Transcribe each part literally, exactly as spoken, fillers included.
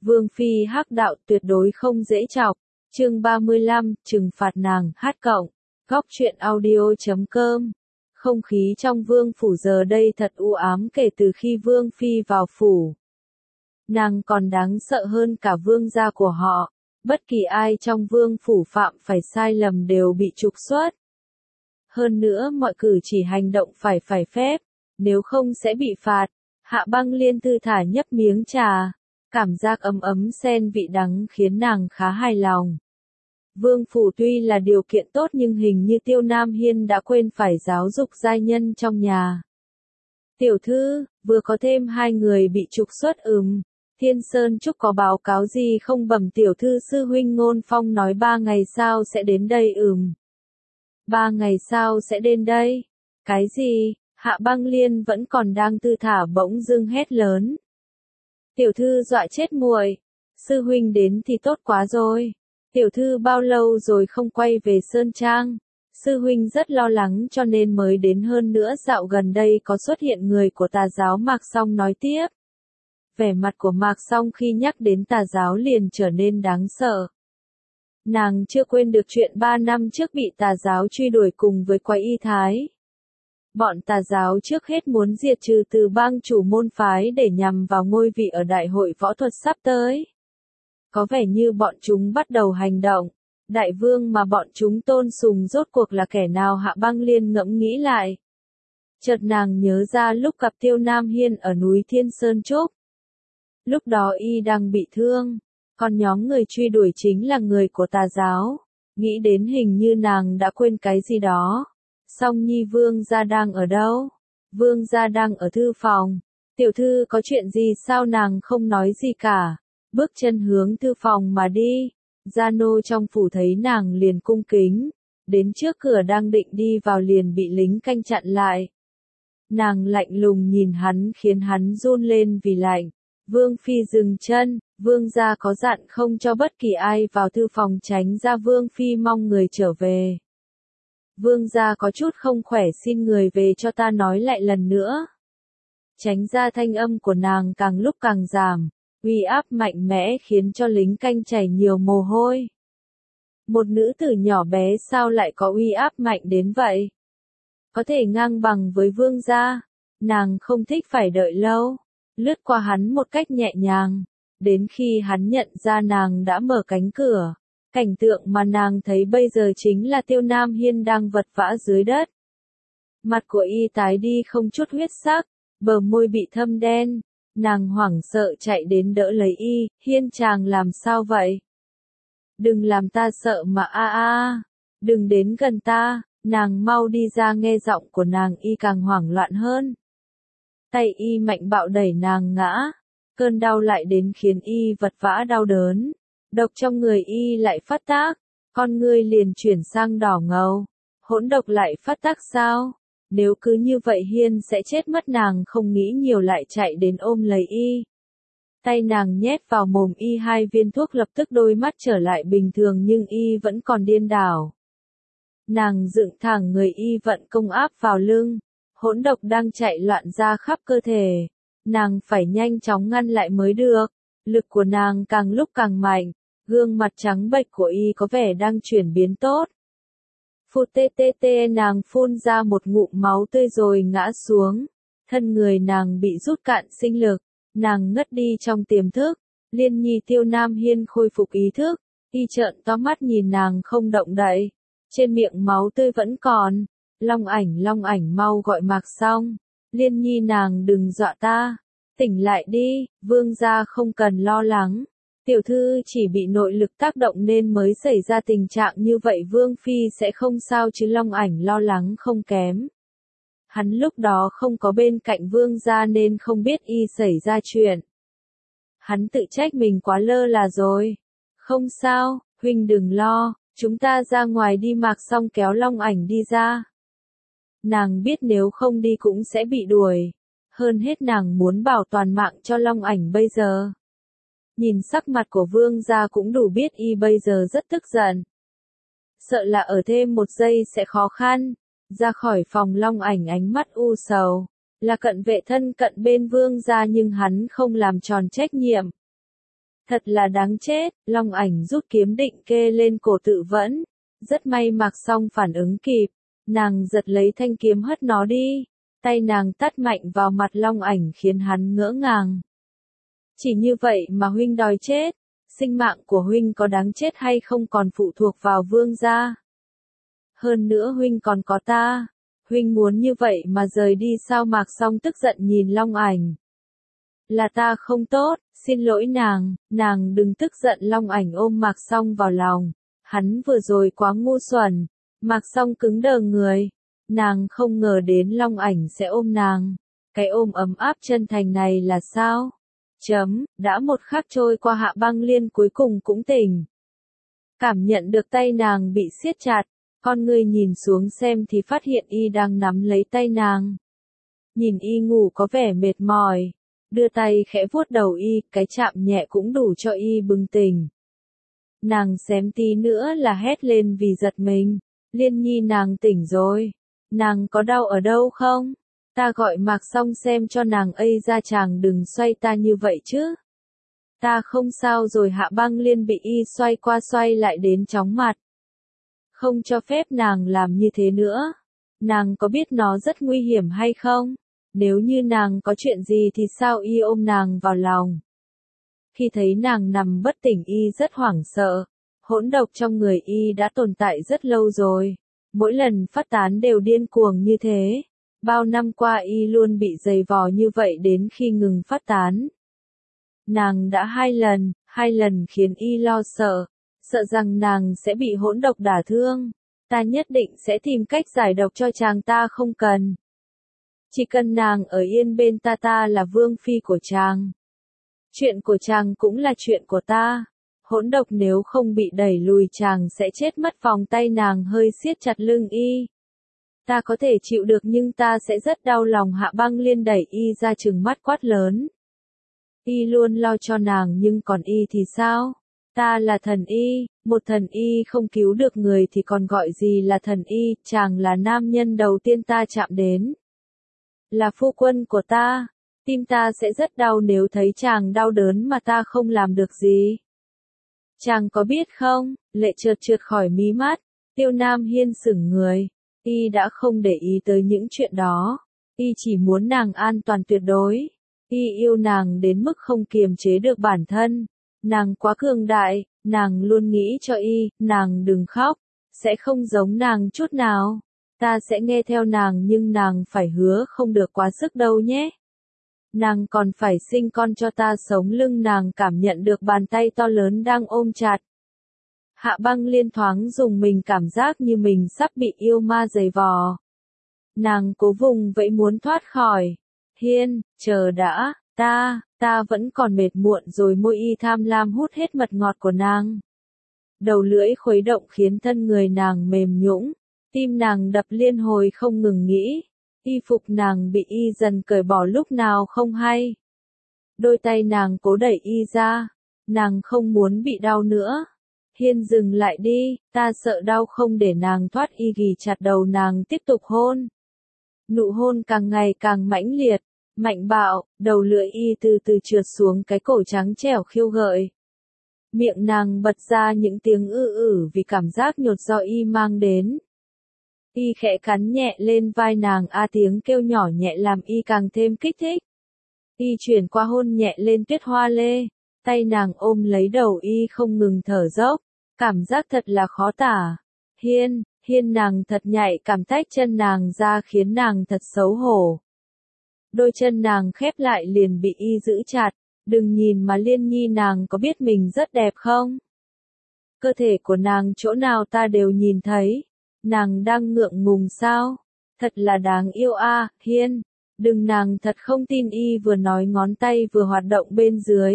Vương phi hắc đạo tuyệt đối không dễ chọc. Chương ba mươi lăm, trừng phạt nàng, hát cộng. Góc truyện audio chấm com. Không khí trong vương phủ giờ đây thật u ám kể từ khi vương phi vào phủ. Nàng còn đáng sợ hơn cả vương gia của họ. Bất kỳ ai trong vương phủ phạm phải sai lầm đều bị trục xuất. Hơn nữa mọi cử chỉ hành động phải phải phép, nếu không sẽ bị phạt. Hạ Băng Liên thư thả nhấp miếng trà. Cảm giác ấm ấm xen vị đắng khiến nàng khá hài lòng. Vương phủ tuy là điều kiện tốt nhưng hình như Tiêu Nam Hiên đã quên phải giáo dục giai nhân trong nhà. Tiểu thư, vừa có thêm hai người bị trục xuất ừm. Thiên Sơn Trúc có báo cáo gì không bẩm tiểu thư sư huynh Ngôn Phong nói ba ngày sau sẽ đến đây ừm. Ba ngày sau sẽ đến đây? Cái gì? Hạ Băng Liên vẫn còn đang thư thả bỗng dưng hét lớn. Tiểu thư dọa chết muội. Sư huynh đến thì tốt quá rồi. Tiểu thư bao lâu rồi không quay về Sơn Trang? Sư huynh rất lo lắng cho nên mới đến, hơn nữa dạo gần đây có xuất hiện người của tà giáo Mạc Song nói tiếp. Vẻ mặt của Mạc Song khi nhắc đến tà giáo liền trở nên đáng sợ. Nàng chưa quên được chuyện ba năm trước bị tà giáo truy đuổi cùng với Quái Y Thái. Bọn tà giáo trước hết muốn diệt trừ từ bang chủ môn phái để nhằm vào ngôi vị ở đại hội võ thuật sắp tới. Có vẻ như bọn chúng bắt đầu hành động. Đại vương mà bọn chúng tôn sùng rốt cuộc là kẻ nào? Hạ Băng Liên ngẫm nghĩ lại. Chợt nàng nhớ ra lúc gặp Tiêu Nam Hiên ở núi Thiên Sơn Trúc. Lúc đó y đang bị thương, còn nhóm người truy đuổi chính là người của tà giáo. Nghĩ đến hình như nàng đã quên cái gì đó. Song Nhi vương gia đang ở đâu? Vương gia đang ở thư phòng. Tiểu thư có chuyện gì sao? Nàng không nói gì cả. Bước chân hướng thư phòng mà đi. Gia nô trong phủ thấy nàng liền cung kính. Đến trước cửa đang định đi vào liền bị lính canh chặn lại. Nàng lạnh lùng nhìn hắn khiến hắn run lên vì lạnh. Vương phi dừng chân. Vương gia có dặn không cho bất kỳ ai vào thư phòng, tránh ra. Vương phi mong người trở về. Vương gia có chút không khỏe, xin người về cho ta nói lại lần nữa. Tránh ra. Thanh âm của nàng càng lúc càng giảm. Uy áp mạnh mẽ khiến cho lính canh chảy nhiều mồ hôi. Một nữ tử nhỏ bé sao lại có uy áp mạnh đến vậy? Có thể ngang bằng với vương gia. Nàng không thích phải đợi lâu. Lướt qua hắn một cách nhẹ nhàng. Đến khi hắn nhận ra nàng đã mở cánh cửa. Cảnh tượng mà nàng thấy bây giờ chính là Tiêu Nam Hiên đang vật vã dưới đất. Mặt của y tái đi không chút huyết sắc, bờ môi bị thâm đen. Nàng hoảng sợ chạy đến đỡ lấy y. Hiên chàng làm sao vậy? Đừng làm ta sợ mà a a. Đừng đến gần ta. Nàng mau đi ra. Nghe giọng của nàng y càng hoảng loạn hơn. Tay y mạnh bạo đẩy nàng ngã. Cơn đau lại đến khiến y vật vã đau đớn. Độc trong người y lại phát tác. Con ngươi liền chuyển sang đỏ ngầu. Hỗn độc lại phát tác sao? Nếu cứ như vậy Hiên sẽ chết mất. Nàng không nghĩ nhiều lại chạy đến ôm lấy y. Tay nàng nhét vào mồm y hai viên thuốc, lập tức đôi mắt trở lại bình thường nhưng y vẫn còn điên đảo. Nàng dựng thẳng người y vận công áp vào lưng. Hỗn độc đang chạy loạn ra khắp cơ thể. Nàng phải nhanh chóng ngăn lại mới được. Lực của nàng càng lúc càng mạnh. Gương mặt trắng bệch của y có vẻ đang chuyển biến tốt. Phụt tê tê tê, nàng phun ra một ngụm máu tươi rồi ngã xuống. Thân người nàng bị rút cạn sinh lực. Nàng ngất đi trong tiềm thức. Liên Nhi Tiêu Nam Hiên khôi phục ý thức. Y trợn to mắt nhìn nàng không động đậy. Trên miệng máu tươi vẫn còn. Long ảnh, Long ảnh mau gọi Mạc Song. Liên Nhi, nàng đừng dọa ta. Tỉnh lại đi. Vương gia không cần lo lắng. Tiểu thư chỉ bị nội lực tác động nên mới xảy ra tình trạng như vậy. Vương phi sẽ không sao chứ? Long ảnh lo lắng không kém. Hắn lúc đó không có bên cạnh vương gia nên không biết y xảy ra chuyện. Hắn tự trách mình quá lơ là rồi. Không sao, huynh đừng lo, chúng ta ra ngoài đi. Mạc Song kéo Long ảnh đi ra. Nàng biết nếu không đi cũng sẽ bị đuổi. Hơn hết nàng muốn bảo toàn mạng cho Long ảnh bây giờ. Nhìn sắc mặt của vương gia cũng đủ biết y bây giờ rất tức giận. Sợ là ở thêm một giây sẽ khó khăn. Ra khỏi phòng, Long ảnh ánh mắt u sầu. Là cận vệ thân cận bên vương gia nhưng hắn không làm tròn trách nhiệm. Thật là đáng chết, Long Ảnh rút kiếm định kê lên cổ tự vẫn. Rất may Mạc Song phản ứng kịp, nàng giật lấy thanh kiếm hất nó đi. Tay nàng tát mạnh vào mặt Long Ảnh khiến hắn ngỡ ngàng. Chỉ như vậy mà huynh đòi chết, sinh mạng của huynh có đáng chết hay không còn phụ thuộc vào vương gia. Hơn nữa huynh còn có ta, huynh muốn như vậy mà rời đi sao? Mạc Song tức giận nhìn Long Ảnh. Là ta không tốt, xin lỗi nàng, nàng đừng tức giận. Long Ảnh ôm Mạc Song vào lòng, hắn vừa rồi quá ngu xuẩn. Mạc Song cứng đờ người, nàng không ngờ đến Long Ảnh sẽ ôm nàng, cái ôm ấm áp chân thành này là sao? Chấm, đã một khắc trôi qua Hạ Băng Liên cuối cùng cũng tỉnh. Cảm nhận được tay nàng bị siết chặt, con người nhìn xuống xem thì phát hiện y đang nắm lấy tay nàng. Nhìn y ngủ có vẻ mệt mỏi, đưa tay khẽ vuốt đầu y, cái chạm nhẹ cũng đủ cho y bừng tỉnh. Nàng xém tí nữa là hét lên vì giật mình. Liên Nhi, nàng tỉnh rồi. Nàng có đau ở đâu không? Ta gọi Mạc Song xem cho nàng. Ây ra, chàng đừng xoay ta như vậy chứ. Ta không sao rồi. Hạ Băng Liên bị y xoay qua xoay lại đến chóng mặt. Không cho phép nàng làm như thế nữa. Nàng có biết nó rất nguy hiểm hay không? Nếu như nàng có chuyện gì thì sao? Y ôm nàng vào lòng. Khi thấy nàng nằm bất tỉnh y rất hoảng sợ. Hỗn độc trong người y đã tồn tại rất lâu rồi. Mỗi lần phát tán đều điên cuồng như thế. Bao năm qua y luôn bị giày vò như vậy đến khi ngừng phát tán. Nàng đã hai lần, hai lần khiến y lo sợ. Sợ rằng nàng sẽ bị hỗn độc đả thương. Ta nhất định sẽ tìm cách giải độc cho chàng, ta không cần. Chỉ cần nàng ở yên bên ta, ta là vương phi của chàng. Chuyện của chàng cũng là chuyện của ta. Hỗn độc nếu không bị đẩy lùi chàng sẽ chết mất. Vòng tay nàng hơi siết chặt lưng y. Ta có thể chịu được nhưng ta sẽ rất đau lòng. Hạ Băng Liên đẩy y ra, trừng mắt quát lớn. Y luôn lo cho nàng nhưng còn y thì sao? Ta là thần y, một thần y không cứu được người thì còn gọi gì là thần y? Chàng là nam nhân đầu tiên ta chạm đến. Là phu quân của ta. Tim ta sẽ rất đau nếu thấy chàng đau đớn mà ta không làm được gì. Chàng có biết không? Lệ trượt trượt khỏi mí mắt. Tiêu Nam Hiên sững người. Y đã không để ý tới những chuyện đó. Y chỉ muốn nàng an toàn tuyệt đối. Y yêu nàng đến mức không kiềm chế được bản thân. Nàng quá cường đại, nàng luôn nghĩ cho y, nàng đừng khóc. Sẽ không giống nàng chút nào. Ta sẽ nghe theo nàng nhưng nàng phải hứa không được quá sức đâu nhé. Nàng còn phải sinh con cho ta. Sống lưng nàng cảm nhận được bàn tay to lớn đang ôm chặt. Hạ Băng Liên thoáng dùng mình, cảm giác như mình sắp bị yêu ma giày vò. Nàng cố vùng vẫy muốn thoát khỏi. Hiên, chờ đã, ta, ta vẫn còn mệt muộn rồi. Môi y tham lam hút hết mật ngọt của nàng. Đầu lưỡi khuấy động khiến thân người nàng mềm nhũn. Tim nàng đập liên hồi không ngừng nghĩ. Y phục nàng bị y dần cởi bỏ lúc nào không hay. Đôi tay nàng cố đẩy y ra. Nàng không muốn bị đau nữa. Hiên, dừng lại đi, ta sợ đau. Không để nàng thoát, y ghì chặt đầu nàng tiếp tục hôn. Nụ hôn càng ngày càng mãnh liệt, mạnh bạo, đầu lưỡi y từ từ trượt xuống cái cổ trắng trẻo khiêu gợi. Miệng nàng bật ra những tiếng ư ử vì cảm giác nhột do y mang đến. Y khẽ cắn nhẹ lên vai nàng, a tiếng kêu nhỏ nhẹ làm y càng thêm kích thích. Y chuyển qua hôn nhẹ lên Tuyết Hoa Lê, tay nàng ôm lấy đầu y không ngừng thở dốc, cảm giác thật là khó tả. Hiên, Hiên, nàng thật nhạy cảm, tách chân nàng ra khiến nàng thật xấu hổ. Đôi chân nàng khép lại liền bị y giữ chặt, đừng nhìn mà Liên Nhi, nàng có biết mình rất đẹp không? Cơ thể của nàng chỗ nào ta đều nhìn thấy. Nàng đang ngượng ngùng sao? Thật là đáng yêu a, à, Hiên. Đừng, nàng thật không tin. Y vừa nói ngón tay vừa hoạt động bên dưới.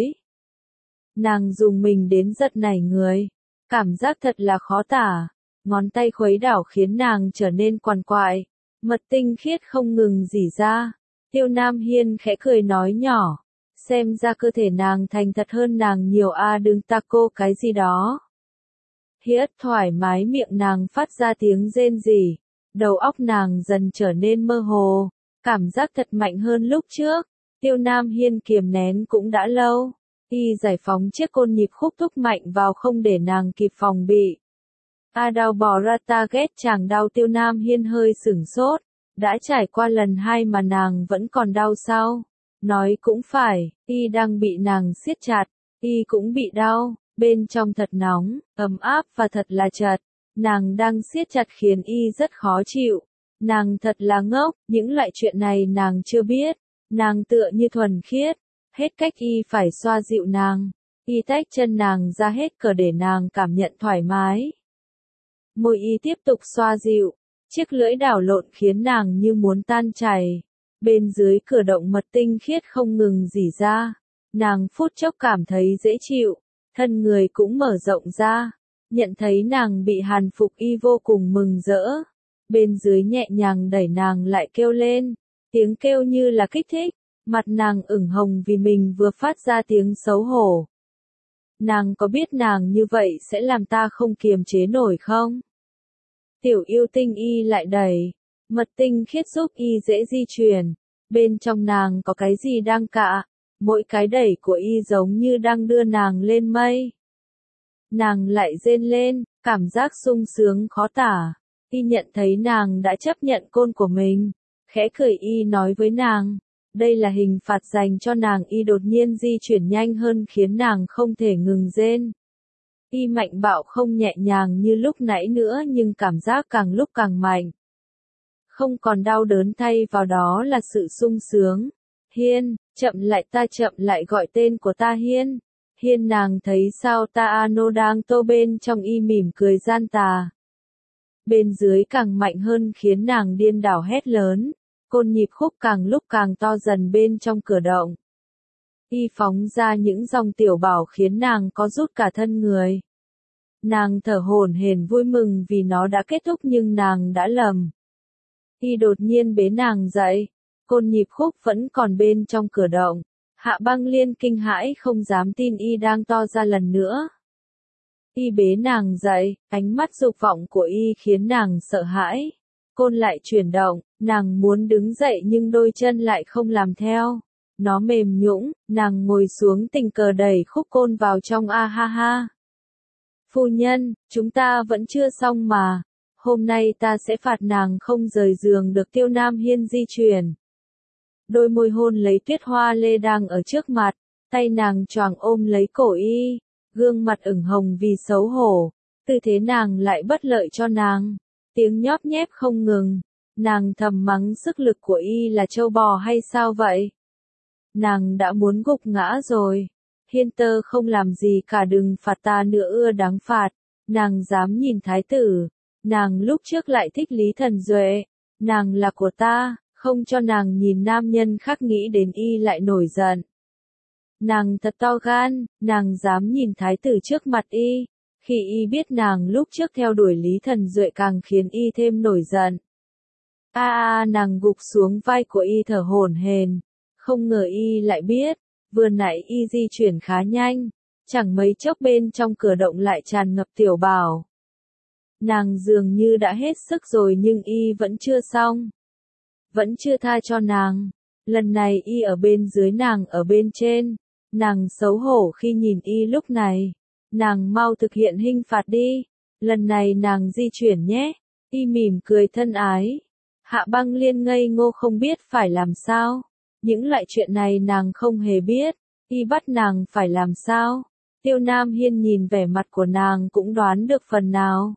Nàng dùng mình đến giật nảy người. Cảm giác thật là khó tả. Ngón tay khuấy đảo khiến nàng trở nên quằn quại. Mật tinh khiết không ngừng rỉ ra. Tiêu Nam Hiên khẽ cười nói nhỏ. Xem ra cơ thể nàng thành thật hơn nàng nhiều a, à, đừng ta cô cái gì đó. Hiết thoải mái, miệng nàng phát ra tiếng rên rỉ. Đầu óc nàng dần trở nên mơ hồ. Cảm giác thật mạnh hơn lúc trước. Tiêu Nam Hiên kiềm nén cũng đã lâu. Y giải phóng chiếc côn nhịp khúc thúc mạnh vào không để nàng kịp phòng bị. A đau bò ra ta ghét chàng đau. Tiêu Nam Hiên hơi sửng sốt. Đã trải qua lần hai mà nàng vẫn còn đau sao? Nói cũng phải, y đang bị nàng siết chặt, y cũng bị đau, bên trong thật nóng, ấm áp và thật là chật. Nàng đang siết chặt khiến y rất khó chịu. Nàng thật là ngốc, những loại chuyện này nàng chưa biết. Nàng tựa như thuần khiết, hết cách y phải xoa dịu nàng. Y tách chân nàng ra hết cỡ để nàng cảm nhận thoải mái. Môi y tiếp tục xoa dịu, chiếc lưỡi đảo lộn khiến nàng như muốn tan chảy. Bên dưới cửa động mật tinh khiết không ngừng rỉ ra. Nàng phút chốc cảm thấy dễ chịu, thân người cũng mở rộng ra. Nhận thấy nàng bị hàn phục y vô cùng mừng rỡ. Bên dưới nhẹ nhàng đẩy nàng lại kêu lên. Tiếng kêu như là kích thích. Mặt nàng ửng hồng vì mình vừa phát ra tiếng xấu hổ. Nàng có biết nàng như vậy sẽ làm ta không kiềm chế nổi không? Tiểu yêu tinh y lại đẩy. Mật tinh khiết giúp y dễ di chuyển. Bên trong nàng có cái gì đang cạ. Mỗi cái đẩy của y giống như đang đưa nàng lên mây. Nàng lại rên lên, cảm giác sung sướng khó tả. Y nhận thấy nàng đã chấp nhận côn của mình. Khẽ cười y nói với nàng. Đây là hình phạt dành cho nàng. Y đột nhiên di chuyển nhanh hơn khiến nàng không thể ngừng rên. Y mạnh bạo không nhẹ nhàng như lúc nãy nữa nhưng cảm giác càng lúc càng mạnh. Không còn đau đớn thay vào đó là sự sung sướng. Hiên, chậm lại ta chậm lại gọi tên của ta Hiên. Hiên nàng thấy sao ta Ano đang tô bên trong y mỉm cười gian tà. Bên dưới càng mạnh hơn khiến nàng điên đảo hét lớn. Côn nhịp khúc càng lúc càng to dần bên trong cửa động. Y phóng ra những dòng tiểu bảo khiến nàng có rút cả thân người. Nàng thở hổn hển vui mừng vì nó đã kết thúc nhưng nàng đã lầm. Y đột nhiên bế nàng dậy. Côn nhịp khúc vẫn còn bên trong cửa động. Hạ Băng Liên kinh hãi không dám tin y đang to ra lần nữa. Y bế nàng dậy, ánh mắt dục vọng của y khiến nàng sợ hãi. Côn lại chuyển động, nàng muốn đứng dậy nhưng đôi chân lại không làm theo. Nó mềm nhũn, nàng ngồi xuống tình cờ đẩy khúc côn vào trong a ha ha. Phu nhân, chúng ta vẫn chưa xong mà. Hôm nay ta sẽ phạt nàng không rời giường được. Tiêu Nam Hiên di chuyển. Đôi môi hôn lấy Tuyết Hoa Lê đang ở trước mặt, tay nàng choàng ôm lấy cổ y, gương mặt ửng hồng vì xấu hổ, tư thế nàng lại bất lợi cho nàng, tiếng nhóp nhép không ngừng, nàng thầm mắng sức lực của y là trâu bò hay sao vậy? Nàng đã muốn gục ngã rồi. Hiên tơ không làm gì cả, đừng phạt ta nữa, ưa đáng phạt. Nàng dám nhìn thái tử, nàng lúc trước lại thích Lý Thần Duệ, nàng là của ta. Không cho nàng nhìn nam nhân khác, nghĩ đến y lại nổi giận. Nàng thật to gan, nàng dám nhìn thái tử trước mặt y. Khi y biết nàng lúc trước theo đuổi Lý Thần Duệ càng khiến y thêm nổi giận. A a nàng gục xuống vai của y thở hổn hển. Không ngờ y lại biết, vừa nãy y di chuyển khá nhanh. Chẳng mấy chốc bên trong cửa động lại tràn ngập tiểu bảo. Nàng dường như đã hết sức rồi nhưng y vẫn chưa xong. Vẫn chưa tha cho nàng. Lần này y ở bên dưới, nàng ở bên trên. Nàng xấu hổ khi nhìn y lúc này. Nàng mau thực hiện hình phạt đi. Lần này nàng di chuyển nhé. Y mỉm cười thân ái. Hạ Băng Liên ngây ngô không biết phải làm sao. Những loại chuyện này nàng không hề biết. Y bắt nàng phải làm sao. Tiêu Nam Hiên nhìn vẻ mặt của nàng cũng đoán được phần nào.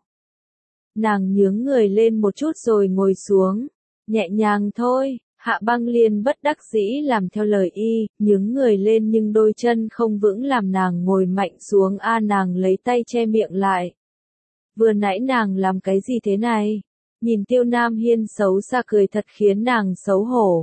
Nàng nhướng người lên một chút rồi ngồi xuống. Nhẹ nhàng thôi. Hạ Băng Liên bất đắc dĩ làm theo lời y, nhướng người lên nhưng đôi chân không vững làm nàng ngồi mạnh xuống. A à, nàng lấy tay che miệng lại. Vừa nãy nàng làm cái gì thế này? Nhìn Tiêu Nam Hiên xấu xa cười thật khiến nàng xấu hổ.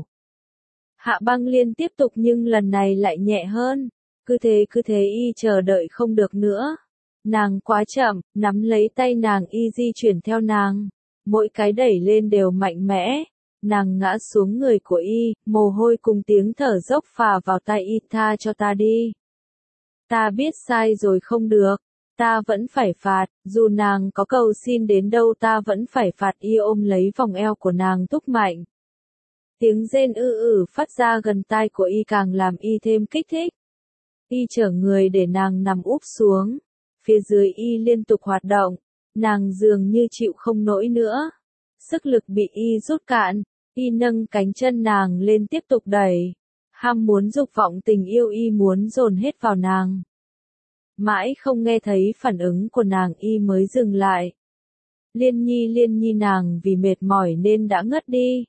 Hạ Băng Liên tiếp tục nhưng lần này lại nhẹ hơn. Cứ thế cứ thế y chờ đợi không được nữa. Nàng quá chậm, nắm lấy tay nàng y di chuyển theo nàng. Mỗi cái đẩy lên đều mạnh mẽ. Nàng ngã xuống người của y, mồ hôi cùng tiếng thở dốc phà vào tai y. Tha cho ta đi. Ta biết sai rồi không được. Ta vẫn phải phạt, dù nàng có cầu xin đến đâu ta vẫn phải phạt. Y ôm lấy vòng eo của nàng thúc mạnh. Tiếng rên ư ử phát ra gần tai của y càng làm y thêm kích thích. Y chở người để nàng nằm úp xuống. Phía dưới Y liên tục hoạt động, nàng dường như chịu không nổi nữa. Sức lực bị Y rút cạn, Y nâng cánh chân nàng lên tiếp tục đẩy. Ham muốn dục vọng tình yêu Y muốn dồn hết vào nàng. Mãi không nghe thấy phản ứng của nàng Y mới dừng lại. Liên nhi liên nhi nàng vì mệt mỏi nên đã ngất đi.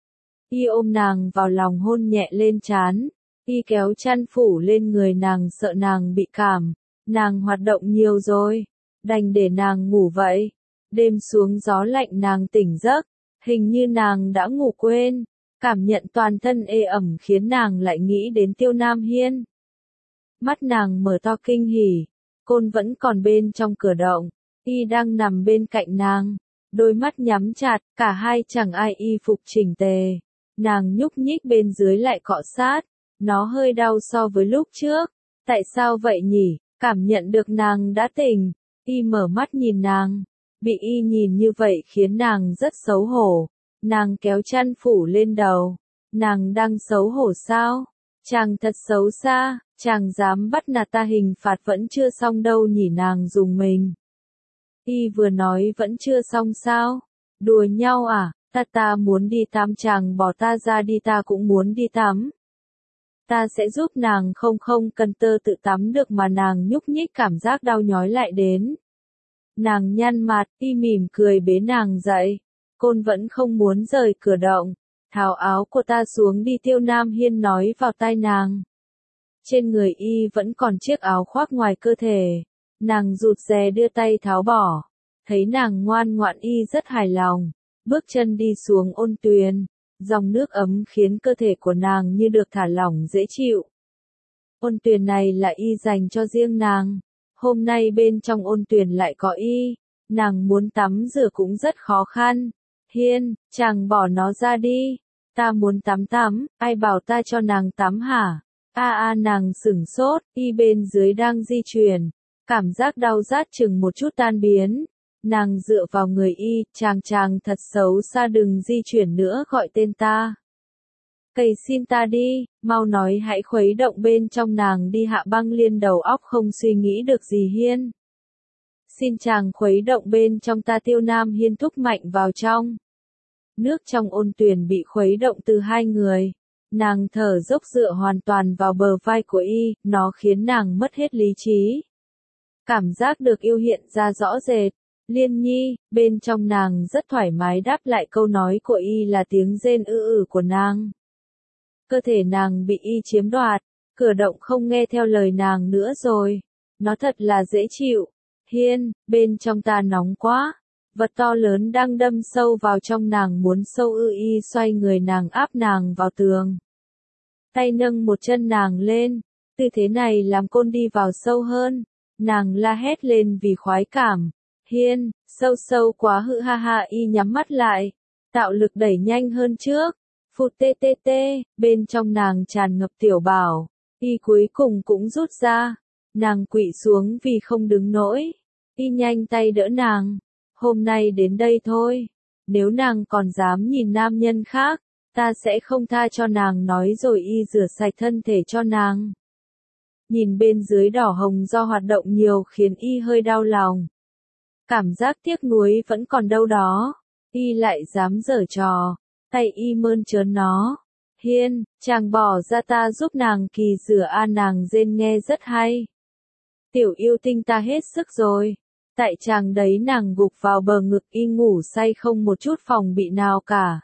Y ôm nàng vào lòng hôn nhẹ lên trán. Y kéo chăn phủ lên người nàng sợ nàng bị cảm. Nàng hoạt động nhiều rồi, đành để nàng ngủ vậy. Đêm xuống gió lạnh nàng tỉnh giấc, hình như nàng đã ngủ quên. Cảm nhận toàn thân ê ẩm khiến nàng lại nghĩ đến Tiêu Nam Hiên. Mắt nàng mở to kinh hỉ, Côn vẫn còn bên trong cửa động, Y đang nằm bên cạnh nàng, đôi mắt nhắm chặt, cả hai chẳng ai y phục chỉnh tề. Nàng nhúc nhích bên dưới lại cọ sát, nó hơi đau so với lúc trước. Tại sao vậy nhỉ? Cảm nhận được nàng đã tỉnh, Y mở mắt nhìn nàng, bị Y nhìn như vậy khiến nàng rất xấu hổ. Nàng kéo chăn phủ lên đầu, nàng đang xấu hổ sao? Chàng thật xấu xa, chàng dám bắt nạt ta, hình phạt vẫn chưa xong đâu nhỉ, nàng dùng mình. Y vừa nói vẫn chưa xong sao? Đùa nhau à? Ta ta muốn đi tắm, chàng bỏ ta ra đi, ta cũng muốn đi tắm. Ta sẽ giúp nàng, không không cần tơ tự tắm được mà. Nàng nhúc nhích, cảm giác đau nhói lại đến. Nàng nhăn mặt, Y mỉm cười bế nàng dậy. Côn vẫn không muốn rời cửa động. Tháo áo của ta xuống đi, Tiêu Nam Hiên nói vào tai nàng. Trên người Y vẫn còn chiếc áo khoác ngoài cơ thể. Nàng rụt rè đưa tay tháo bỏ. Thấy nàng ngoan ngoãn, Y rất hài lòng. Bước chân đi xuống ôn tuyền. Dòng nước ấm khiến cơ thể của nàng như được thả lỏng dễ chịu. Ôn tuyền này là Y dành cho riêng nàng. Hôm nay bên trong ôn tuyền lại có Y. Nàng muốn tắm rửa cũng rất khó khăn. Hiên, chàng bỏ nó ra đi. Ta muốn tắm tắm, ai bảo ta cho nàng tắm hả? A a nàng sửng sốt, Y bên dưới đang di chuyển. Cảm giác đau rát chừng một chút tan biến. Nàng dựa vào người Y, chàng chàng thật xấu xa, đừng di chuyển nữa, gọi tên ta. Cầy xin ta đi, mau nói hãy khuấy động bên trong nàng đi. Hạ Băng Liên đầu óc không suy nghĩ được gì. Hiên, xin chàng khuấy động bên trong ta. Tiêu Nam Hiên thúc mạnh vào trong. Nước trong ôn tuyền bị khuấy động từ hai người. Nàng thở dốc dựa hoàn toàn vào bờ vai của Y, nó khiến nàng mất hết lý trí. Cảm giác được yêu hiện ra rõ rệt. Liên nhi, bên trong nàng rất thoải mái đáp lại câu nói của Y là tiếng rên ư ử của nàng. Cơ thể nàng bị Y chiếm đoạt, cửa động không nghe theo lời nàng nữa rồi. Nó thật là dễ chịu. Hiên, bên trong ta nóng quá. Vật to lớn đang đâm sâu vào trong nàng, muốn sâu ư. Y xoay người nàng, áp nàng vào tường. Tay nâng một chân nàng lên. Tư thế này làm Côn đi vào sâu hơn. Nàng la hét lên vì khoái cảm. Hiên, sâu sâu quá hự ha ha. Y nhắm mắt lại, tạo lực đẩy nhanh hơn trước. Phụt tê tê tê, bên trong nàng tràn ngập tiểu bảo. Y cuối cùng cũng rút ra. Nàng quỵ xuống vì không đứng nổi. Y nhanh tay đỡ nàng. Hôm nay đến đây thôi. Nếu nàng còn dám nhìn nam nhân khác, ta sẽ không tha cho nàng, nói rồi Y rửa sạch thân thể cho nàng. Nhìn bên dưới đỏ hồng do hoạt động nhiều khiến Y hơi đau lòng. Cảm giác tiếc nuối vẫn còn đâu đó. Y lại dám giở trò. Tay Y mơn trớn nó. Hiên, chàng bỏ ra, ta giúp nàng kỳ rửa. A nàng rên nghe rất hay. Tiểu yêu tinh, ta hết sức rồi. Tại chàng đấy, nàng gục vào bờ ngực Y, ngủ say không một chút phòng bị nào cả.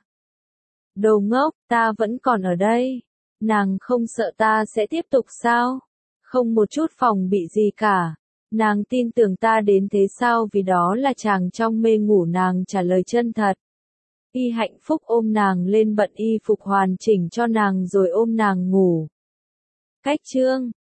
Đồ ngốc, ta vẫn còn ở đây. Nàng không sợ ta sẽ tiếp tục sao? Không một chút phòng bị gì cả. Nàng tin tưởng ta đến thế sao? Vì đó là chàng trong mê ngủ. Nàng trả lời chân thật. Y hạnh phúc ôm nàng lên, bận y phục hoàn chỉnh cho nàng rồi ôm nàng ngủ. Cách chương